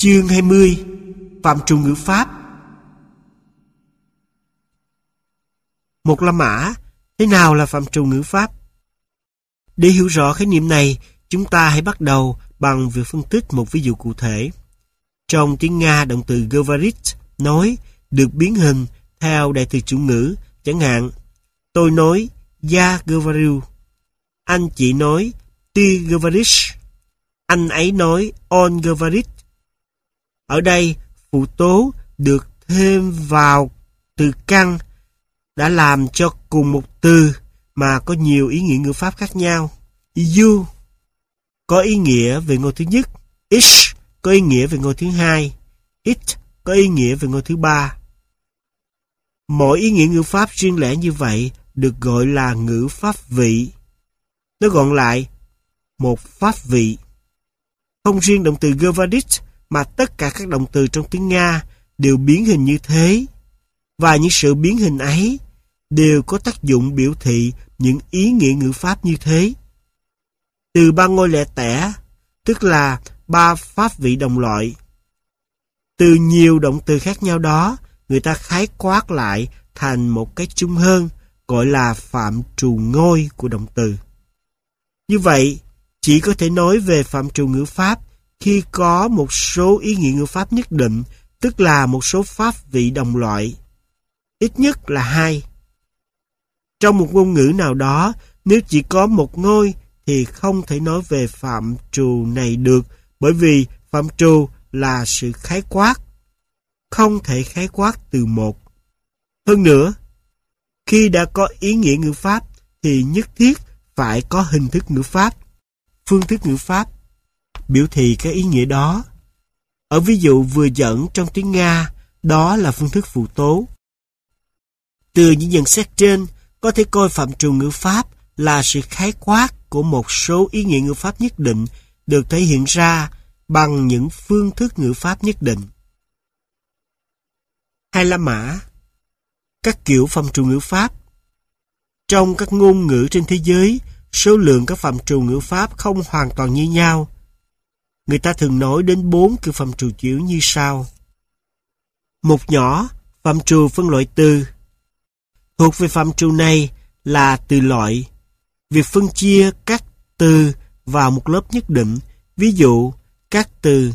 Chương 20. Phạm trù ngữ pháp. Một La Mã, thế nào là phạm trù ngữ pháp? Để hiểu rõ khái niệm này, chúng ta hãy bắt đầu bằng việc phân tích một ví dụ cụ thể. Trong tiếng Nga, động từ говорить, nói, được biến hình theo đại từ chủ ngữ, chẳng hạn, tôi nói, я говорю, anh chị nói, ты говоришь, anh ấy nói, он говорит. Ở đây, phụ tố được thêm vào từ căn đã làm cho cùng một từ mà có nhiều ý nghĩa ngữ pháp khác nhau. You có ý nghĩa về ngôi thứ nhất, ich có ý nghĩa về ngôi thứ hai, it có ý nghĩa về ngôi thứ ba. Mỗi ý nghĩa ngữ pháp riêng lẻ như vậy được gọi là ngữ pháp vị. Nói gọn lại, một pháp vị. Không riêng động từ говорить mà tất cả các động từ trong tiếng Nga đều biến hình như thế. Và những sự biến hình ấy đều có tác dụng biểu thị những ý nghĩa ngữ pháp như thế. Từ ba ngôi lẻ tẻ, tức là ba pháp vị đồng loại. Từ nhiều động từ khác nhau đó, người ta khái quát lại thành một cái chung hơn, gọi là phạm trù ngôi của động từ. Như vậy, chỉ có thể nói về phạm trù ngữ pháp khi có một số ý nghĩa ngữ pháp nhất định, tức là một số pháp vị đồng loại. Ít nhất là 2. Trong một ngôn ngữ nào đó, nếu chỉ có một ngôi thì không thể nói về phạm trù này được, bởi vì phạm trù là sự khái quát, không thể khái quát từ một. Hơn nữa, khi đã có ý nghĩa ngữ pháp thì nhất thiết phải có hình thức ngữ pháp, phương thức ngữ pháp biểu thị cái ý nghĩa đó. Ở ví dụ vừa dẫn trong tiếng Nga, đó là phương thức phụ tố. Từ những nhận xét trên, có thể coi phạm trù ngữ pháp là sự khái quát của một số ý nghĩa ngữ pháp nhất định được thể hiện ra bằng những phương thức ngữ pháp nhất định. Hai La Mã. Các kiểu phạm trù ngữ pháp. Trong các ngôn ngữ trên thế giới, số lượng các phạm trù ngữ pháp không hoàn toàn như nhau. Người ta thường nói đến 4 kiểu phạm trù chủ yếu như sau. Một nhỏ, phạm trù phân loại từ. Thuộc về phạm trù này là từ loại. Việc phân chia các từ vào một lớp nhất định, ví dụ các từ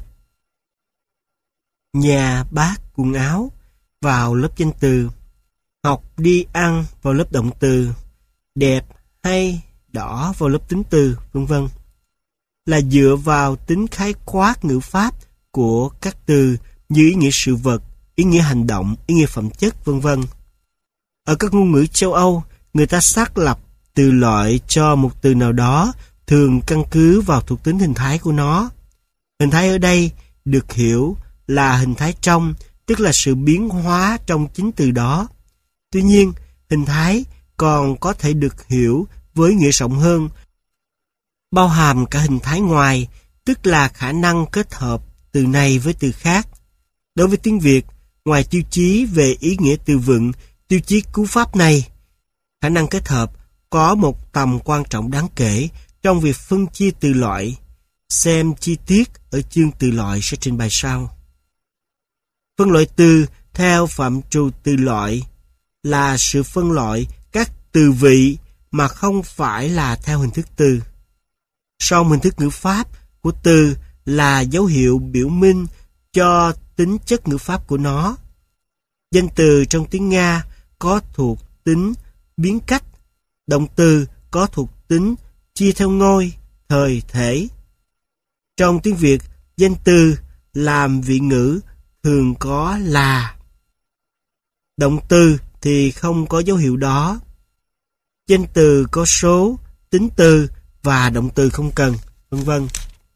nhà, bát, quần áo vào lớp danh từ, học, đi, ăn vào lớp động từ, đẹp, hay, đỏ vào lớp tính từ, vân vân, là dựa vào tính khái quát ngữ pháp của các từ như ý nghĩa sự vật, ý nghĩa hành động, ý nghĩa phẩm chất, vân vân. Ở các ngôn ngữ châu Âu, người ta xác lập từ loại cho một từ nào đó, thường căn cứ vào thuộc tính hình thái của nó. Hình thái ở đây được hiểu là hình thái trong, tức là sự biến hóa trong chính từ đó. Tuy nhiên, hình thái còn có thể được hiểu với nghĩa rộng hơn, bao hàm cả hình thái ngoài, tức là khả năng kết hợp từ này với từ khác. Đối với tiếng Việt, ngoài tiêu chí về ý nghĩa từ vựng, tiêu chí cú pháp này, khả năng kết hợp có một tầm quan trọng đáng kể trong việc phân chia từ loại. Xem chi tiết ở chương từ loại sẽ trình bày sau. Phân loại từ theo phạm trù từ loại là sự phân loại các từ vị mà không phải là theo hình thức từ. Song hình thức ngữ pháp của từ là dấu hiệu biểu minh cho tính chất ngữ pháp của nó. Danh từ trong tiếng Nga có thuộc tính biến cách, động từ có thuộc tính chia theo ngôi, thời, thể. Trong tiếng Việt, danh từ làm vị ngữ thường có là. Động từ thì không có dấu hiệu đó. Danh từ có số, tính từ và động từ không cần, vân vân.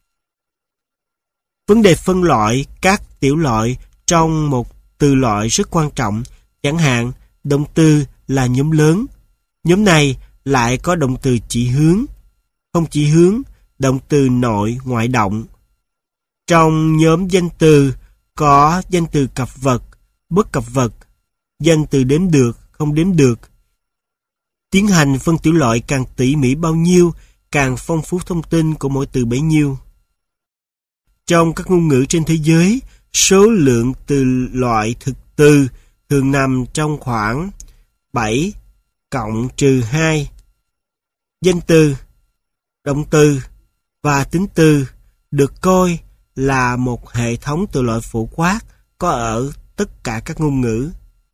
Vấn đề phân loại các tiểu loại trong một từ loại rất quan trọng. Chẳng hạn, động từ là nhóm lớn. Nhóm này lại có động từ chỉ hướng, không chỉ hướng, động từ nội, ngoại động. Trong nhóm danh từ có danh từ cặp vật, bất cặp vật, danh từ đếm được, không đếm được. Tiến hành phân tiểu loại càng tỉ mỉ bao nhiêu, càng phong phú thông tin của mỗi từ bấy nhiêu. Trong các ngôn ngữ trên thế giới, số lượng từ loại thực từ thường nằm trong khoảng 7 cộng trừ 2. Danh từ, động từ và tính từ được coi là một hệ thống từ loại phổ quát có ở tất cả các ngôn ngữ.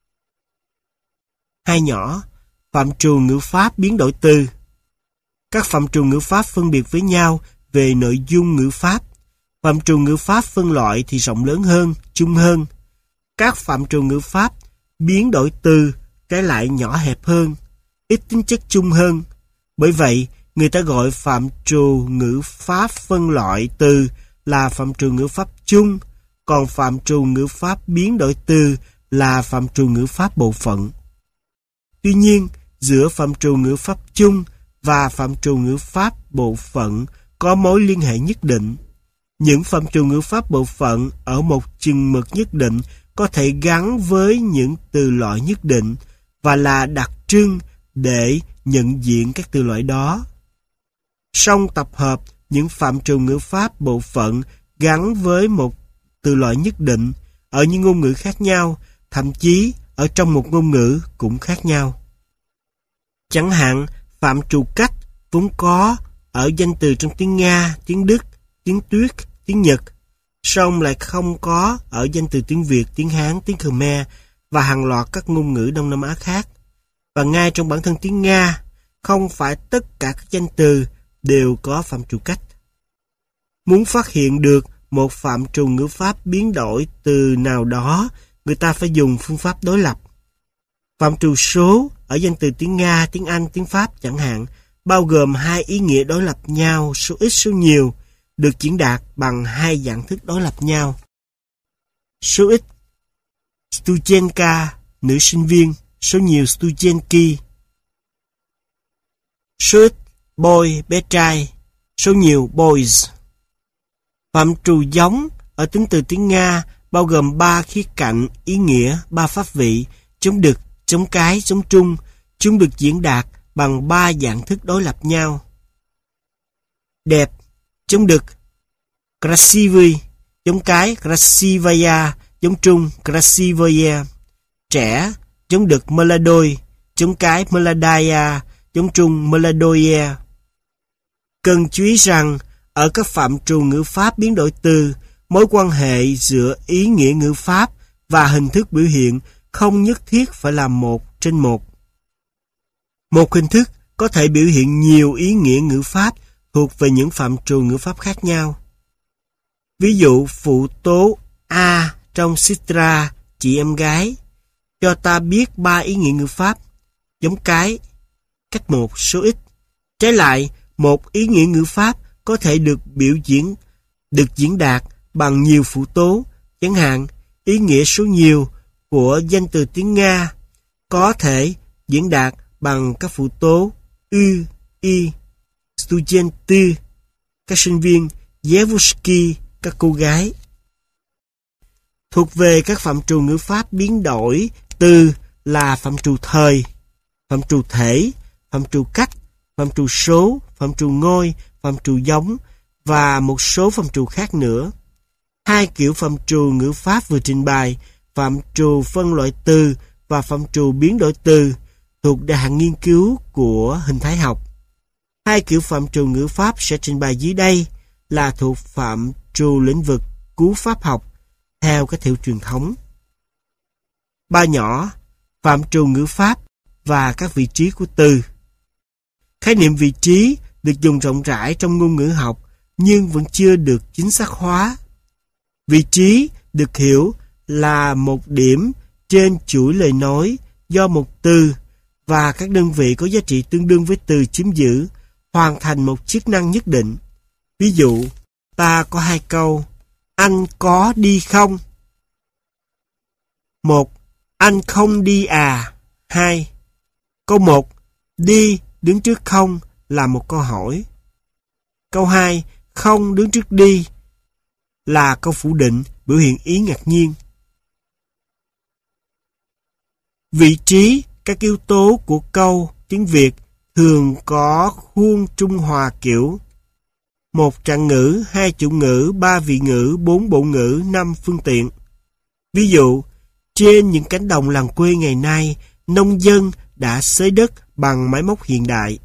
Hai nhỏ, phạm trù ngữ pháp biến đổi từ. Các phạm trù ngữ pháp phân biệt với nhau về nội dung ngữ pháp. Phạm trù ngữ pháp phân loại thì rộng lớn hơn, chung hơn. Các phạm trù ngữ pháp biến đổi từ trái lại nhỏ hẹp hơn, ít tính chất chung hơn. Bởi vậy, người ta gọi phạm trù ngữ pháp phân loại từ là phạm trù ngữ pháp chung, còn phạm trù ngữ pháp biến đổi từ là phạm trù ngữ pháp bộ phận. Tuy nhiên, giữa phạm trù ngữ pháp chung và phạm trù ngữ pháp bộ phận có mối liên hệ nhất định. Những phạm trù ngữ pháp bộ phận ở một chừng mực nhất định có thể gắn với những từ loại nhất định và là đặc trưng để nhận diện các từ loại đó. Song tập hợp những phạm trù ngữ pháp bộ phận gắn với một từ loại nhất định ở những ngôn ngữ khác nhau, thậm chí ở trong một ngôn ngữ cũng khác nhau. Chẳng hạn, phạm trù cách vốn có ở danh từ trong tiếng Nga, tiếng Đức, tiếng Tuyết, tiếng Nhật, song lại không có ở danh từ tiếng Việt, tiếng Hán, tiếng Khmer và hàng loạt các ngôn ngữ Đông Nam Á khác. Và ngay trong bản thân tiếng Nga, không phải tất cả các danh từ đều có phạm trù cách. Muốn phát hiện được một phạm trù ngữ pháp biến đổi từ nào đó, người ta phải dùng phương pháp đối lập. Phạm trù số ở danh từ tiếng Nga, tiếng Anh, tiếng Pháp chẳng hạn, bao gồm hai ý nghĩa đối lập nhau, số ít số nhiều, được diễn đạt bằng hai dạng thức đối lập nhau. Số ít, Studentka, nữ sinh viên, số nhiều Studentki. Số ít, boy, bé trai, số nhiều boys. Phạm trù giống ở tính từ tiếng Nga bao gồm ba khía cạnh ý nghĩa, ba pháp vị, chống đực, chống cái, chống trung. Chúng được diễn đạt bằng ba dạng thức đối lập nhau. Đẹp, chống đực, krasivy, chống cái, krasivaya, chống trung, krasivoye. Trẻ, chống đực, mladoi, chống cái, mladaya, chống trung, mladoye. Cần chú ý rằng, ở các phạm trù ngữ pháp biến đổi từ, mối quan hệ giữa ý nghĩa ngữ pháp và hình thức biểu hiện không nhất thiết phải là 1/1. Một hình thức có thể biểu hiện nhiều ý nghĩa ngữ pháp thuộc về những phạm trù ngữ pháp khác nhau. Ví dụ phụ tố A trong Sitra, chị em gái, cho ta biết ba ý nghĩa ngữ pháp, giống cái, cách một, số ít. Trái lại, một ý nghĩa ngữ pháp có thể được diễn đạt bằng nhiều phụ tố, chẳng hạn ý nghĩa số nhiều của danh từ tiếng Nga có thể diễn đạt bằng các phụ tố ư, y, studenty, các sinh viên, девушки, các cô gái. Thuộc về các phạm trù ngữ pháp biến đổi từ là phạm trù thời, phạm trù thể, phạm trù cách, phạm trù số, phạm trù ngôi, phạm trù giống và một số phạm trù khác nữa. Hai kiểu phạm trù ngữ pháp vừa trình bày, phạm trù phân loại từ và phạm trù biến đổi từ, thuộc đại hạng nghiên cứu của hình thái học. Hai kiểu phạm trù ngữ pháp sẽ trình bày dưới đây là thuộc phạm trù lĩnh vực cú pháp học theo các theo truyền thống. Ba nhỏ, phạm trù ngữ pháp và các vị trí của từ. Khái niệm vị trí được dùng rộng rãi trong ngôn ngữ học nhưng vẫn chưa được chính xác hóa. Vị trí được hiểu là một điểm trên chuỗi lời nói do một từ và các đơn vị có giá trị tương đương với từ chiếm giữ hoàn thành một chức năng nhất định. Ví dụ, ta có hai câu: anh có đi không? 1. Anh không đi à? 2. Câu 1, đi đứng trước không là một câu hỏi. Câu 2, không đứng trước đi là câu phủ định, biểu hiện ý ngạc nhiên. Vị trí, các yếu tố của câu tiếng Việt thường có khuôn trung hòa kiểu: 1 trạng ngữ, 2 chủ ngữ, 3 vị ngữ, 4 bộ ngữ, 5 phương tiện. Ví dụ, trên những cánh đồng làng quê ngày nay, nông dân đã xới đất bằng máy móc hiện đại.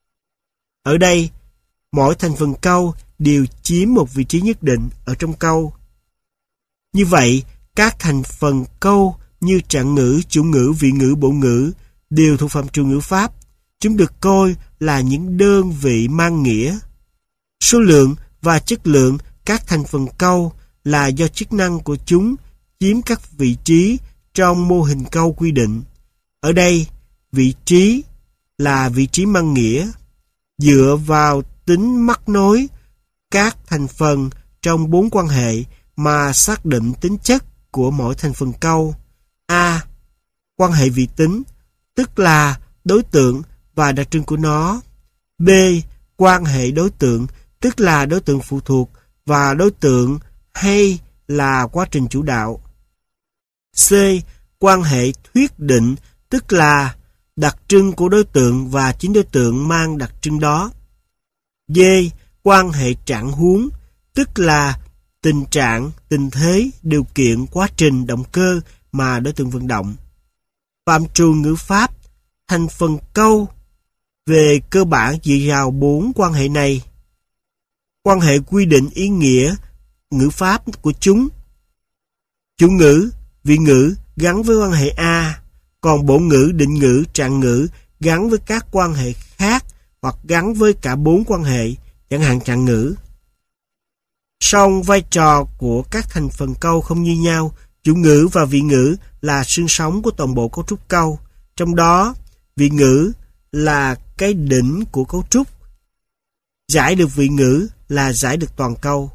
Ở đây, mỗi thành phần câu đều chiếm một vị trí nhất định ở trong câu. Như vậy, các thành phần câu như trạng ngữ, chủ ngữ, vị ngữ, bộ ngữ đều thuộc phạm trù ngữ pháp. Chúng được coi là những đơn vị mang nghĩa. Số lượng và chất lượng các thành phần câu là do chức năng của chúng chiếm các vị trí trong mô hình câu quy định. Ở đây, vị trí là vị trí mang nghĩa, dựa vào tính mắc nối các thành phần trong 4 quan hệ mà xác định tính chất của mỗi thành phần câu. A. Quan hệ vị tính, tức là đối tượng và đặc trưng của nó. B. Quan hệ đối tượng, tức là đối tượng phụ thuộc và đối tượng hay là quá trình chủ đạo. C. Quan hệ thuyết định, tức là đặc trưng của đối tượng và chính đối tượng mang đặc trưng đó. D. Quan hệ trạng huống, tức là tình trạng, tình thế, điều kiện, quá trình, động cơ mà đối tượng vận động. Phạm trù ngữ pháp, thành phần câu về cơ bản dựa vào 4 quan hệ này. Quan hệ quy định ý nghĩa ngữ pháp của chúng. Chủ ngữ, vị ngữ gắn với quan hệ A, còn bộ ngữ, định ngữ, trạng ngữ gắn với các quan hệ khác hoặc gắn với cả 4 quan hệ, chẳng hạn trạng ngữ. Song vai trò của các thành phần câu không như nhau. Chủ ngữ và vị ngữ là xương sống của toàn bộ cấu trúc câu. Trong đó, vị ngữ là cái đỉnh của cấu trúc. Giải được vị ngữ là giải được toàn câu.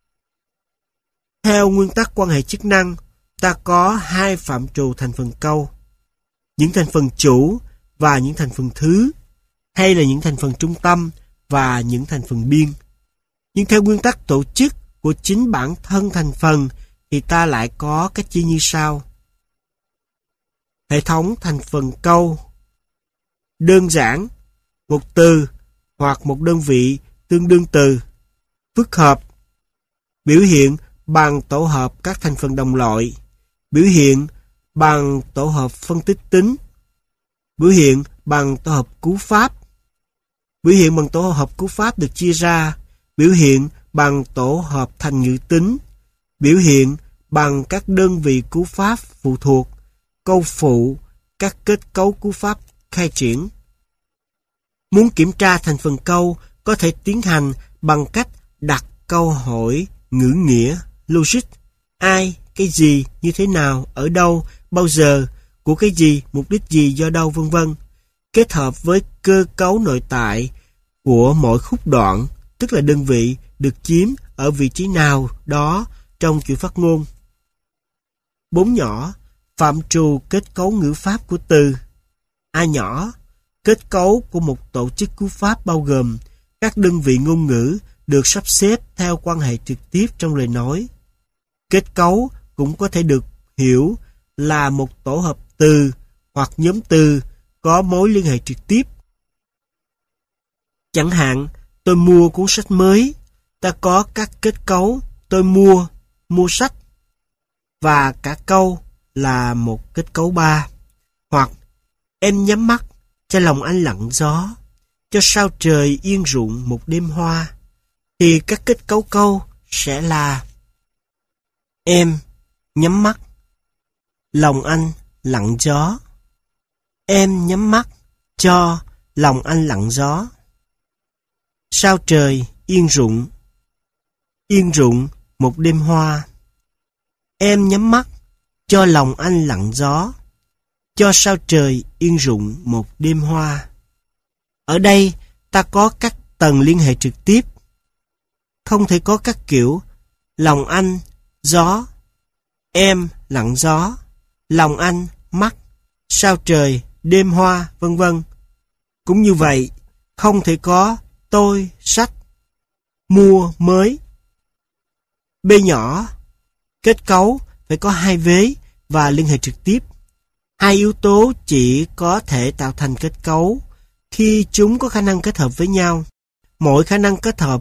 Theo nguyên tắc quan hệ chức năng, ta có 2 phạm trù thành phần câu: những thành phần chủ và những thành phần thứ, hay là những thành phần trung tâm và những thành phần biên. Nhưng theo nguyên tắc tổ chức của chính bản thân thành phần thì ta lại có cách chia như sau. Hệ thống thành phần câu đơn giản, một từ hoặc một đơn vị tương đương từ. Phức hợp, biểu hiện bằng tổ hợp các thành phần đồng loại. Biểu hiện bằng tổ hợp phân tích tính. Biểu hiện bằng tổ hợp cú pháp. Biểu hiện bằng tổ hợp cú pháp được chia ra. Biểu hiện bằng tổ hợp thành ngữ tính. Biểu hiện bằng các đơn vị cú pháp phụ thuộc, câu phụ, các kết cấu cú pháp khai triển. Muốn kiểm tra thành phần câu có thể tiến hành bằng cách đặt câu hỏi ngữ nghĩa, logic. Ai, cái gì, như thế nào, ở đâu, bao giờ, của cái gì, mục đích gì, do đâu, vân vân. Kết hợp với cơ cấu nội tại của mỗi khúc đoạn, tức là đơn vị được chiếm ở vị trí nào đó trong chuỗi phát ngôn. 4 nhỏ, phạm trù kết cấu ngữ pháp của từ. A nhỏ, kết cấu của một tổ chức cú pháp bao gồm các đơn vị ngôn ngữ được sắp xếp theo quan hệ trực tiếp trong lời nói. Kết cấu cũng có thể được hiểu là một tổ hợp từ hoặc nhóm từ có mối liên hệ trực tiếp. Chẳng hạn, tôi mua cuốn sách mới, ta có các kết cấu tôi mua sách, và cả câu là một kết cấu 3. Hoặc em nhắm mắt, cho lòng anh lặng gió, cho sao trời yên rụng một đêm hoa, thì các kết cấu câu sẽ là em nhắm mắt, lòng anh lặng gió. Em nhắm mắt, cho lòng anh lặng gió. Sao trời yên rụng một đêm hoa. Em nhắm mắt, cho lòng anh lặng gió, cho sao trời yên rụng một đêm hoa. Ở đây ta có các tầng liên hệ trực tiếp. Không thể có các kiểu lòng anh, gió, em lặng gió, lòng anh, mắt, sao trời, đêm hoa, vân vân. Cũng như vậy, không thể có tôi, sách, mua, mới. B nhỏ, kết cấu phải có 2 vế và liên hệ trực tiếp. 2 yếu tố chỉ có thể tạo thành kết cấu khi chúng có khả năng kết hợp với nhau. Mỗi khả năng kết hợp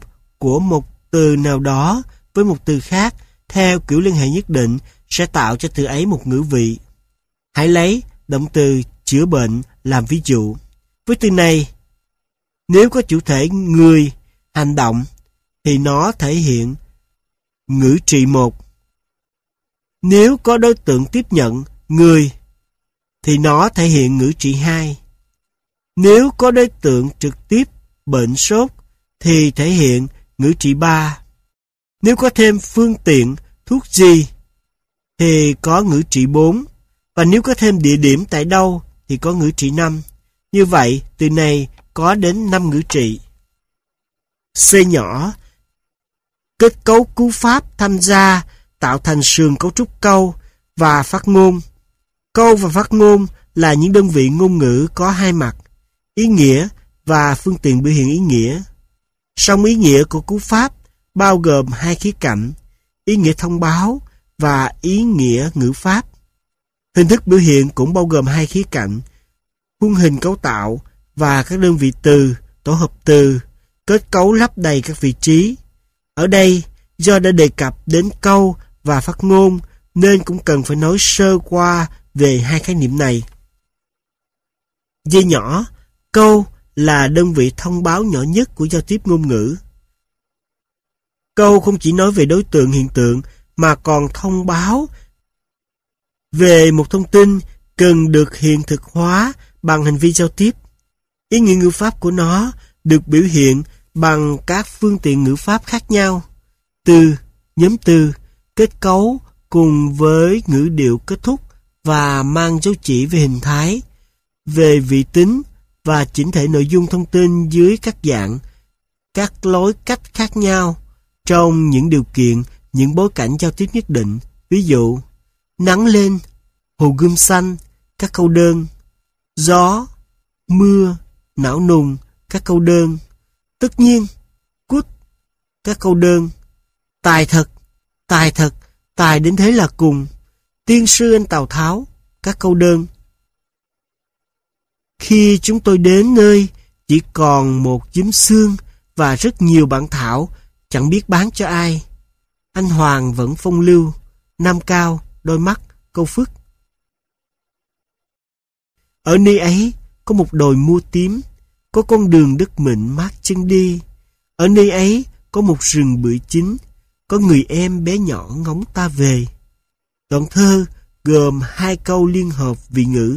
của một từ nào đó với một từ khác theo kiểu liên hệ nhất định sẽ tạo cho từ ấy một ngữ vị. Hãy lấy động từ chữa bệnh làm ví dụ. Với từ này, nếu có chủ thể người hành động thì nó thể hiện ngữ trị 1. Nếu có đối tượng tiếp nhận người thì nó thể hiện ngữ trị 2. Nếu có đối tượng trực tiếp bệnh sốt thì thể hiện ngữ trị 3. Nếu có thêm phương tiện thuốc gì thì có ngữ trị 4. Và nếu có thêm địa điểm tại đâu thì có ngữ trị 5. Như vậy, từ này có đến 5 ngữ trị. C nhỏ. Kết cấu cú pháp tham gia tạo thành sườn cấu trúc câu và phát ngôn. Câu và phát ngôn là những đơn vị ngôn ngữ có hai mặt, ý nghĩa và phương tiện biểu hiện ý nghĩa. Song ý nghĩa của cú pháp bao gồm hai khía cạnh, ý nghĩa thông báo và ý nghĩa ngữ pháp. Hình thức biểu hiện cũng bao gồm hai khía cạnh, khuôn hình cấu tạo và các đơn vị từ, tổ hợp từ, kết cấu lấp đầy các vị trí. Ở đây, do đã đề cập đến câu và phát ngôn nên cũng cần phải nói sơ qua về hai khái niệm này. D nhỏ, câu là đơn vị thông báo nhỏ nhất của giao tiếp ngôn ngữ. Câu không chỉ nói về đối tượng hiện tượng mà còn thông báo về một thông tin cần được hiện thực hóa bằng hành vi giao tiếp. Ý nghĩa ngữ pháp của nó được biểu hiện bằng các phương tiện ngữ pháp khác nhau. Từ, nhóm từ, kết cấu cùng với ngữ điệu kết thúc và mang dấu chỉ về hình thái, về vị tính và chỉnh thể nội dung thông tin dưới các dạng, các lối cách khác nhau trong những điều kiện, những bối cảnh giao tiếp nhất định. Ví dụ, nắng lên, hồ gươm xanh, các câu đơn, gió, mưa, não nùng, các câu đơn, tất nhiên, cút, các câu đơn, tài thật, tài đến thế là cùng, tiên sư anh Tào Tháo, các câu đơn. Khi chúng tôi đến nơi chỉ còn một giấm xương và rất nhiều bản thảo chẳng biết bán cho ai. Anh Hoàng vẫn phong lưu, nam cao, đôi mắt, câu phức. Ở nơi ấy có một đồi mua tím, có con đường đất mịn mát chân đi. Ở nơi ấy có một rừng bưởi chín, có người em bé nhỏ ngóng ta về. Đoạn thơ gồm 2 câu liên hợp vị ngữ.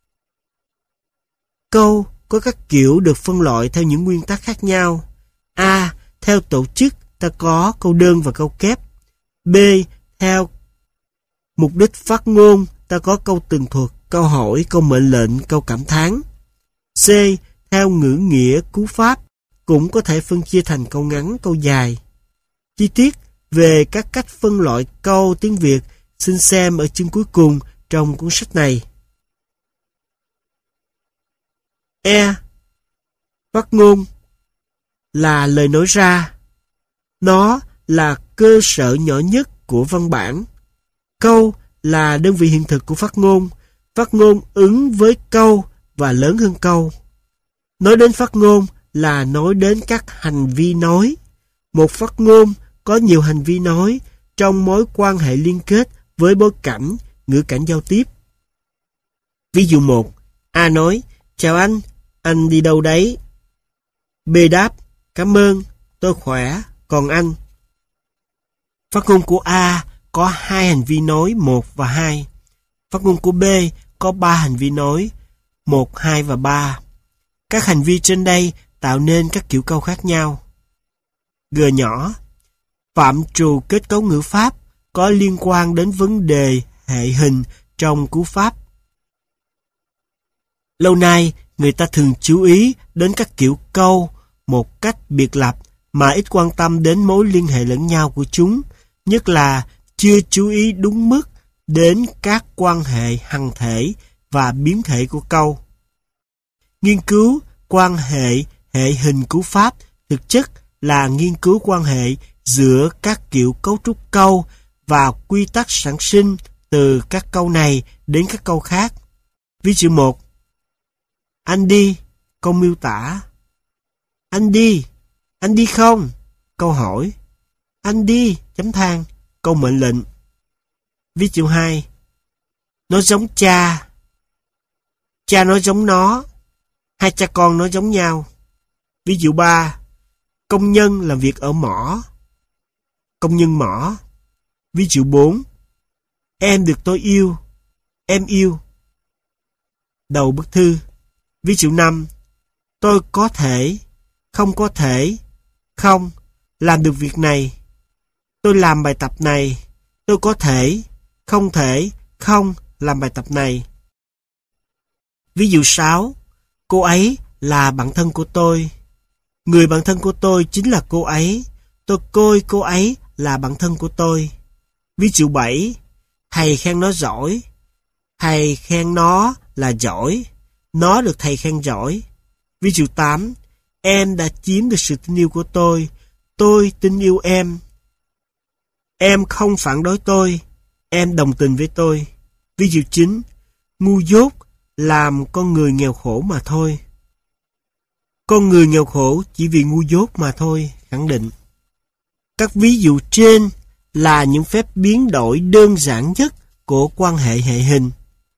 Câu có các kiểu được phân loại theo những nguyên tắc khác nhau. A. Theo tổ chức ta có câu đơn và câu kép. B. Theo mục đích phát ngôn ta có câu tường thuật, câu hỏi, câu mệnh lệnh, câu cảm thán. C. Theo ngữ nghĩa cú pháp cũng có thể phân chia thành câu ngắn, câu dài. Chi tiết về các cách phân loại câu tiếng Việt xin xem ở chương cuối cùng trong cuốn sách này. E. Phát ngôn là lời nói ra. Nó là cơ sở nhỏ nhất của văn bản. Câu là đơn vị hiện thực của phát ngôn. Phát ngôn ứng với câu và lớn hơn câu. Nói đến phát ngôn là nói đến các hành vi nói. Một phát ngôn có nhiều hành vi nói trong mối quan hệ liên kết với bối cảnh, ngữ cảnh giao tiếp. Ví dụ 1. A nói, chào anh đi đâu đấy? B đáp, cảm ơn, tôi khỏe, còn anh? Phát ngôn của A có 2 hành vi nói 1 và 2. Phát ngôn của B có 3 hành vi nói 1, 2 và 3. Các hành vi trên đây tạo nên các kiểu câu khác nhau. G nhỏ, phạm trù kết cấu ngữ pháp có liên quan đến vấn đề hệ hình trong cú pháp. Lâu nay, người ta thường chú ý đến các kiểu câu một cách biệt lập mà ít quan tâm đến mối liên hệ lẫn nhau của chúng, nhất là chưa chú ý đúng mức đến các quan hệ hằng thể và biến thể của câu. Nghiên cứu quan hệ hệ hình cú pháp thực chất là nghiên cứu quan hệ giữa các kiểu cấu trúc câu và quy tắc sản sinh từ các câu này đến các câu khác. Ví dụ 1. Anh đi, câu miêu tả. Anh đi không? câu hỏi. Anh đi, chấm than, câu mệnh lệnh. Ví dụ 2. Nó giống cha. Cha nó giống nó. Hai cha con nó giống nhau. Ví dụ 3. Công nhân làm việc ở mỏ. Công nhân mỏ. Ví dụ 4. Em được tôi yêu. Em yêu. Đầu bức thư. Ví dụ 5. Tôi có thể, không có thể, không, làm được việc này. Tôi làm bài tập này. Tôi có thể, không, làm bài tập này. Ví dụ 6. Cô ấy là bạn thân của tôi. Người bạn thân của tôi chính là cô ấy. Tôi coi cô ấy là bạn thân của tôi. Ví dụ 7. Thầy khen nó giỏi. Thầy khen nó là giỏi. Nó được thầy khen giỏi. Ví dụ 8. Em đã chiếm được sự tin yêu của tôi. Tôi tin yêu em. Em không phản đối tôi. Em đồng tình với tôi. Ví dụ 9. Ngu dốt làm con người nghèo khổ mà thôi. Con người nghèo khổ chỉ vì ngu dốt mà thôi, khẳng định. Các ví dụ trên là những phép biến đổi đơn giản nhất của quan hệ hệ hình.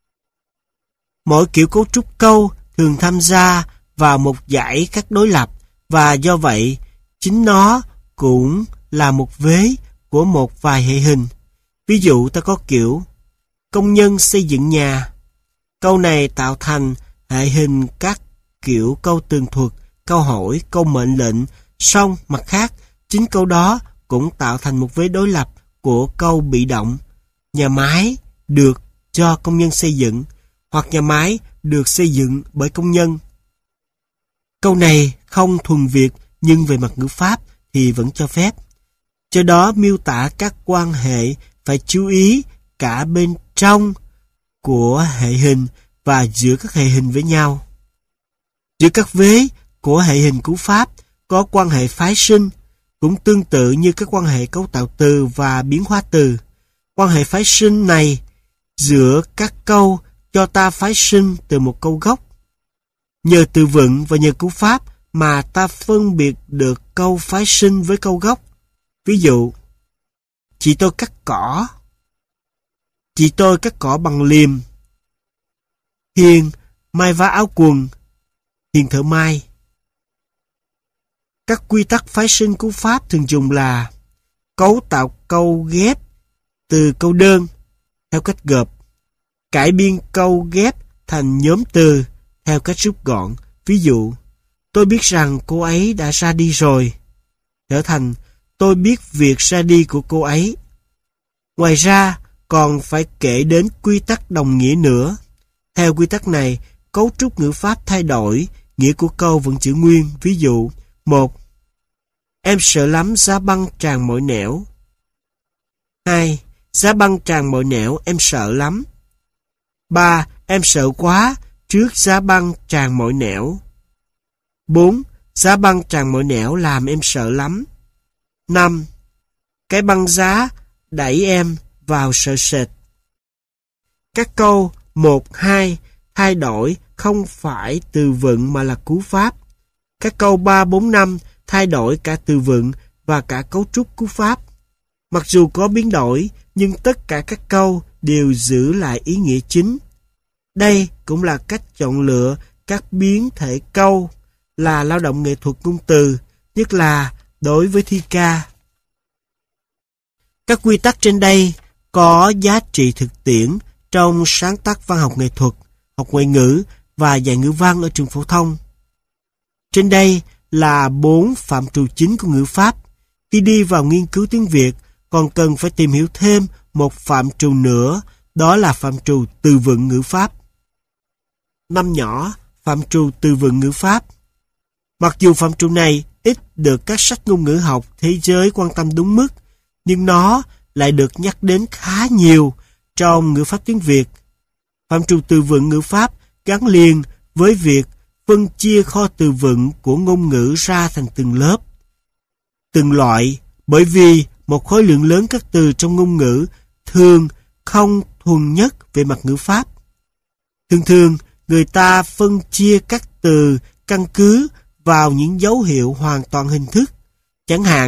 Mỗi kiểu cấu trúc câu thường tham gia vào một dãy các đối lập và do vậy chính nó cũng là một vế của một vài hệ hình. Ví dụ ta có kiểu công nhân xây dựng nhà. Câu này tạo thành hệ hình các kiểu câu tường thuật, câu hỏi, câu mệnh lệnh. Song mặt khác, chính câu đó cũng tạo thành một vế đối lập của câu bị động. Nhà máy được cho công nhân xây dựng, hoặc nhà máy được xây dựng bởi công nhân. Câu này không thuần Việt nhưng về mặt ngữ pháp thì vẫn cho phép. Do đó miêu tả các quan hệ phải chú ý cả bên trong của hệ hình và giữa các hệ hình với nhau. Giữa các vế của hệ hình cú pháp có quan hệ phái sinh, cũng tương tự như các quan hệ cấu tạo từ và biến hóa từ. Quan hệ phái sinh này giữa các câu cho ta phái sinh từ một câu gốc. Nhờ từ vựng và nhờ cú pháp mà ta phân biệt được câu phái sinh với câu gốc. Ví dụ, chị tôi cắt cỏ. Chị tôi cắt cỏ bằng liềm. Hiền may vá áo quần. Hiền thợ may. Các quy tắc phái sinh cú pháp thường dùng là cấu tạo câu ghép từ câu đơn theo cách gộp, cải biên câu ghép thành nhóm từ theo cách rút gọn. Ví dụ, tôi biết rằng cô ấy đã ra đi rồi, trở thành tôi biết việc ra đi của cô ấy. Ngoài ra, còn phải kể đến quy tắc đồng nghĩa nữa. Theo quy tắc này, cấu trúc ngữ pháp thay đổi, nghĩa của câu vẫn giữ nguyên. Ví dụ, 1. Em sợ lắm giá băng tràn mọi nẻo. 2. Giá băng tràn mọi nẻo, em sợ lắm. 3. Em sợ quá trước giá băng tràn mọi nẻo. 4. Giá băng tràn mọi nẻo làm em sợ lắm. 5. Cái băng giá đẩy em vào sợ sệt. Các câu 1, 2 thay đổi không phải từ vựng mà là cú pháp. Các câu 3, 4, 5 thay đổi cả từ vựng và cả cấu trúc cú pháp. Mặc dù có biến đổi, nhưng tất cả các câu đều giữ lại ý nghĩa chính. Đây cũng là cách chọn lựa các biến thể câu, là lao động nghệ thuật ngôn từ, nhất là đối với thi ca. Các quy tắc trên đây có giá trị thực tiễn trong sáng tác văn học nghệ thuật, học ngoại ngữ và dạy ngữ văn ở trường phổ thông. Trên đây là 4 phạm trù chính của ngữ pháp. Khi đi vào nghiên cứu tiếng Việt, còn cần phải tìm hiểu thêm một phạm trù nữa, đó là phạm trù từ vựng ngữ pháp. Năm nhỏ, phạm trù từ vựng ngữ pháp. Mặc dù phạm trù này ít được các sách ngôn ngữ học thế giới quan tâm đúng mức, nhưng nó lại được nhắc đến khá nhiều trong ngữ pháp tiếng Việt. Phạm trù từ vựng ngữ pháp gắn liền với việc phân chia kho từ vựng của ngôn ngữ ra thành từng lớp, từng loại, bởi vì một khối lượng lớn các từ trong ngôn ngữ thường không thuần nhất về mặt ngữ pháp. Thường thường, người ta phân chia các từ căn cứ vào những dấu hiệu hoàn toàn hình thức. Chẳng hạn,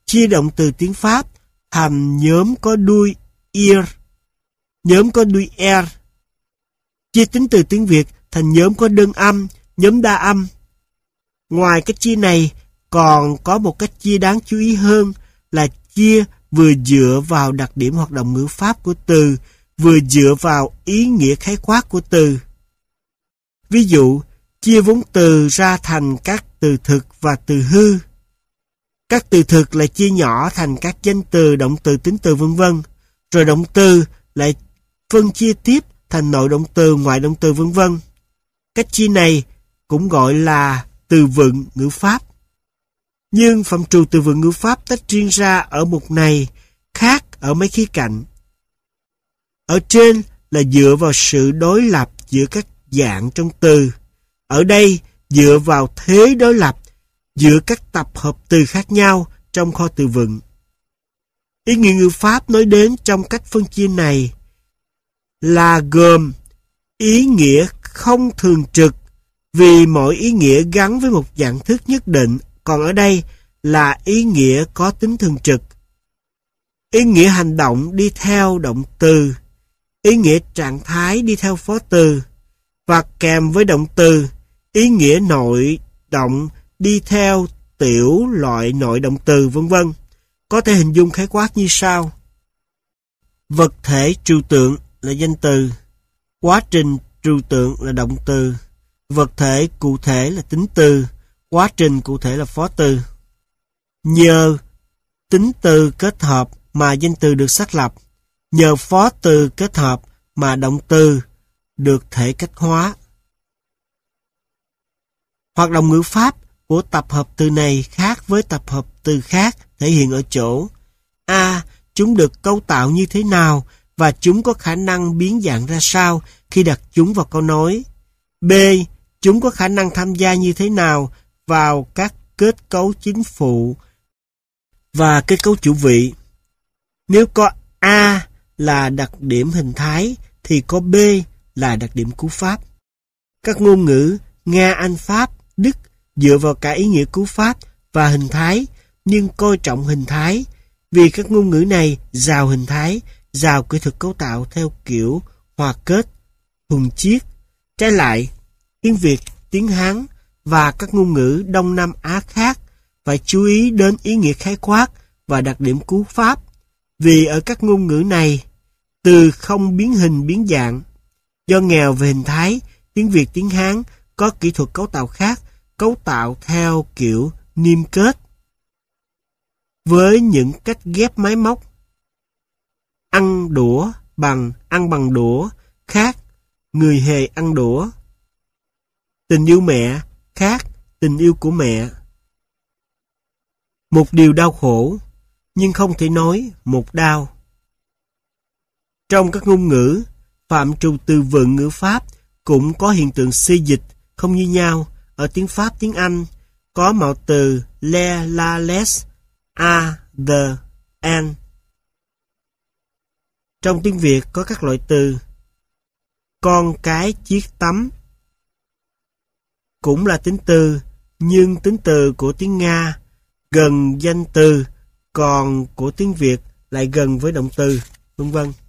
chia động từ tiếng Pháp thành nhóm có đuôi ir, nhóm có đuôi er. Chia tính từ tiếng Việt thành nhóm có đơn âm, nhóm đa âm. Ngoài cách chia này, còn có một cách chia đáng chú ý hơn là chia vừa dựa vào đặc điểm hoạt động ngữ pháp của từ, vừa dựa vào ý nghĩa khái quát của từ. Ví dụ, chia vốn từ ra thành các từ thực và từ hư. Các từ thực lại chia nhỏ thành các danh từ, động từ, tính từ vân vân. Rồi động từ lại phân chia tiếp thành nội động từ, ngoại động từ vân vân. Cách chia này cũng gọi là từ vựng ngữ pháp. Nhưng phạm trù từ vựng ngữ pháp tách riêng ra ở mục này khác ở mấy khía cạnh. Ở trên là dựa vào sự đối lập giữa các dạng trong từ. Ở đây dựa vào thế đối lập giữa các tập hợp từ khác nhau trong kho từ vựng. Ý nghĩa ngữ pháp nói đến trong cách phân chia này là gồm ý nghĩa không thường trực vì mỗi ý nghĩa gắn với một dạng thức nhất định, còn ở đây là ý nghĩa có tính thường trực. Ý nghĩa hành động đi theo động từ, ý nghĩa trạng thái đi theo phó từ, và kèm với động từ, ý nghĩa nội động đi theo tiểu loại nội động từ vân vân. Có thể hình dung khái quát như sau. Vật thể trừu tượng là danh từ, quá trình trừu tượng là động từ, vật thể cụ thể là tính từ, quá trình cụ thể là phó từ. Nhờ tính từ kết hợp mà danh từ được xác lập, nhờ phó từ kết hợp mà động từ được thể cách hóa. Hoạt động ngữ pháp của tập hợp từ này khác với tập hợp từ khác thể hiện ở chỗ A. Chúng được cấu tạo như thế nào và chúng có khả năng biến dạng ra sao khi đặt chúng vào câu nói. B. Chúng có khả năng tham gia như thế nào vào các kết cấu chính phụ và kết cấu chủ vị. Nếu có A là đặc điểm hình thái thì có B là đặc điểm cú pháp. Các ngôn ngữ Nga, Anh, Pháp, Đức dựa vào cả ý nghĩa cú pháp và hình thái, nhưng coi trọng hình thái vì các ngôn ngữ này giàu hình thái, giàu kỹ thuật cấu tạo theo kiểu hòa kết, thuần chiết. Trái lại, tiếng Việt, tiếng Hán và các ngôn ngữ Đông Nam Á khác phải chú ý đến ý nghĩa khái quát và đặc điểm cú pháp, vì ở các ngôn ngữ này, từ không biến hình biến dạng. Do nghèo về hình thái, tiếng Việt, tiếng Hán có kỹ thuật cấu tạo khác, cấu tạo theo kiểu niêm kết. Với những cách ghép máy móc, ăn đũa bằng ăn bằng đũa khác người hề ăn đũa. Tình yêu mẹ khác tình yêu của mẹ. Một điều đau khổ, nhưng không thể nói một đau. Trong các ngôn ngữ, phạm trù từ vựng ngữ pháp cũng có hiện tượng xê dịch không như nhau. Ở tiếng Pháp, tiếng Anh có mạo từ le, la, les, a, the, an. Trong tiếng Việt có các loại từ con cái chiếc tắm cũng là tính từ, nhưng tính từ của tiếng Nga gần danh từ, còn của tiếng Việt lại gần với động từ, vân vân.